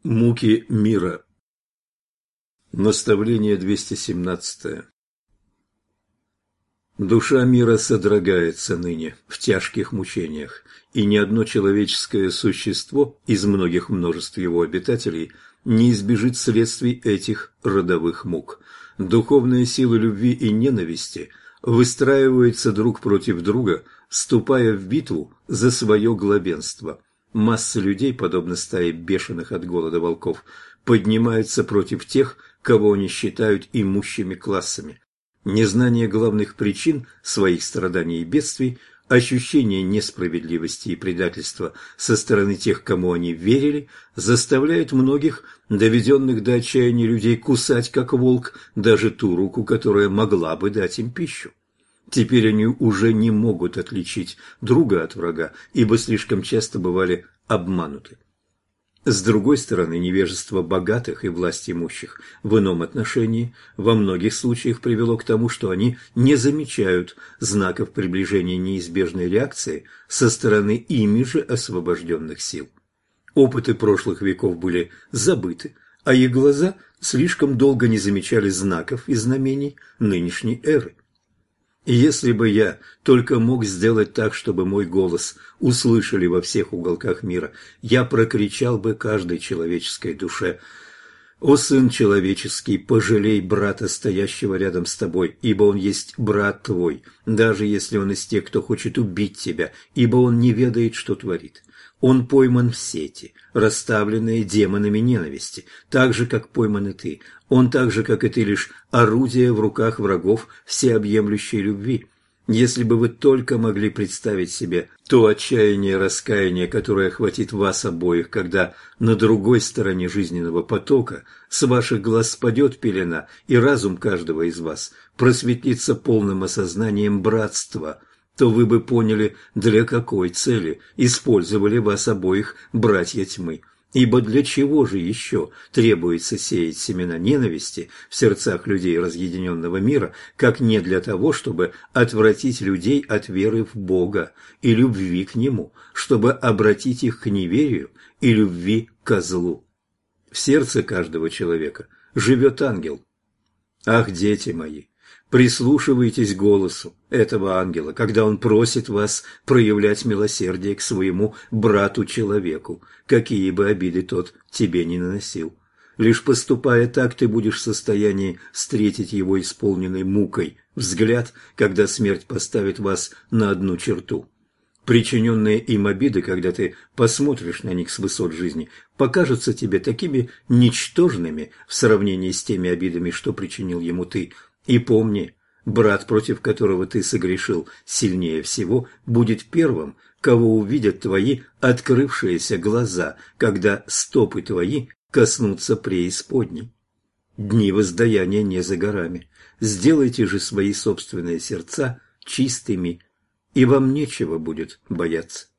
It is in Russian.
Муки мира. Наставление 217. Душа мира содрогается ныне в тяжких мучениях, и ни одно человеческое существо из многих множеств его обитателей не избежит следствий этих родовых мук. Духовные силы любви и ненависти выстраиваются друг против друга, вступая в битву за свое главенство. Масса людей, подобно стае бешеных от голода волков, поднимаются против тех, кого они считают имущими классами. Незнание главных причин своих страданий и бедствий, ощущение несправедливости и предательства со стороны тех, кому они верили, заставляет многих, доведенных до отчаяния людей, кусать, как волк, даже ту руку, которая могла бы дать им пищу. Теперь они уже не могут отличить друга от врага, ибо слишком часто бывали обмануты. С другой стороны, невежество богатых и власть имущих в ином отношении во многих случаях привело к тому, что они не замечают знаков приближения неизбежной реакции со стороны ими же освобожденных сил. Опыты прошлых веков были забыты, а их глаза слишком долго не замечали знаков и знамений нынешней эры. И если бы я только мог сделать так, чтобы мой голос услышали во всех уголках мира, я прокричал бы каждой человеческой душе: «О, сын человеческий, пожалей брата, стоящего рядом с тобой, ибо он есть брат твой, даже если он из тех, кто хочет убить тебя, ибо он не ведает, что творит. Он пойман в сети, расставленные демонами ненависти, так же, как пойман и ты. Он так же, как и ты, лишь орудие в руках врагов всеобъемлющей любви». Если бы вы только могли представить себе то отчаяние и раскаяние, которое охватит вас обоих, когда на другой стороне жизненного потока с ваших глаз спадет пелена, и разум каждого из вас просветлится полным осознанием братства, то вы бы поняли, для какой цели использовали вас обоих братья тьмы. Ибо для чего же еще требуется сеять семена ненависти в сердцах людей разъединенного мира, как не для того, чтобы отвратить людей от веры в Бога и любви к Нему, чтобы обратить их к неверию и любви ко злу? В сердце каждого человека живет ангел. Ах, дети мои! Прислушивайтесь к голосу этого ангела, когда он просит вас проявлять милосердие к своему брату-человеку, какие бы обиды тот тебе не наносил. Лишь поступая так, ты будешь в состоянии встретить его исполненный мукой взгляд, когда смерть поставит вас на одну черту. Причиненные им обиды, когда ты посмотришь на них с высот жизни, покажутся тебе такими ничтожными в сравнении с теми обидами, что причинил ему ты. И помни, брат, против которого ты согрешил сильнее всего, будет первым, кого увидят твои открывшиеся глаза, когда стопы твои коснутся преисподней. Дни воздаяния не за горами. Сделайте же свои собственные сердца чистыми, и вам нечего будет бояться.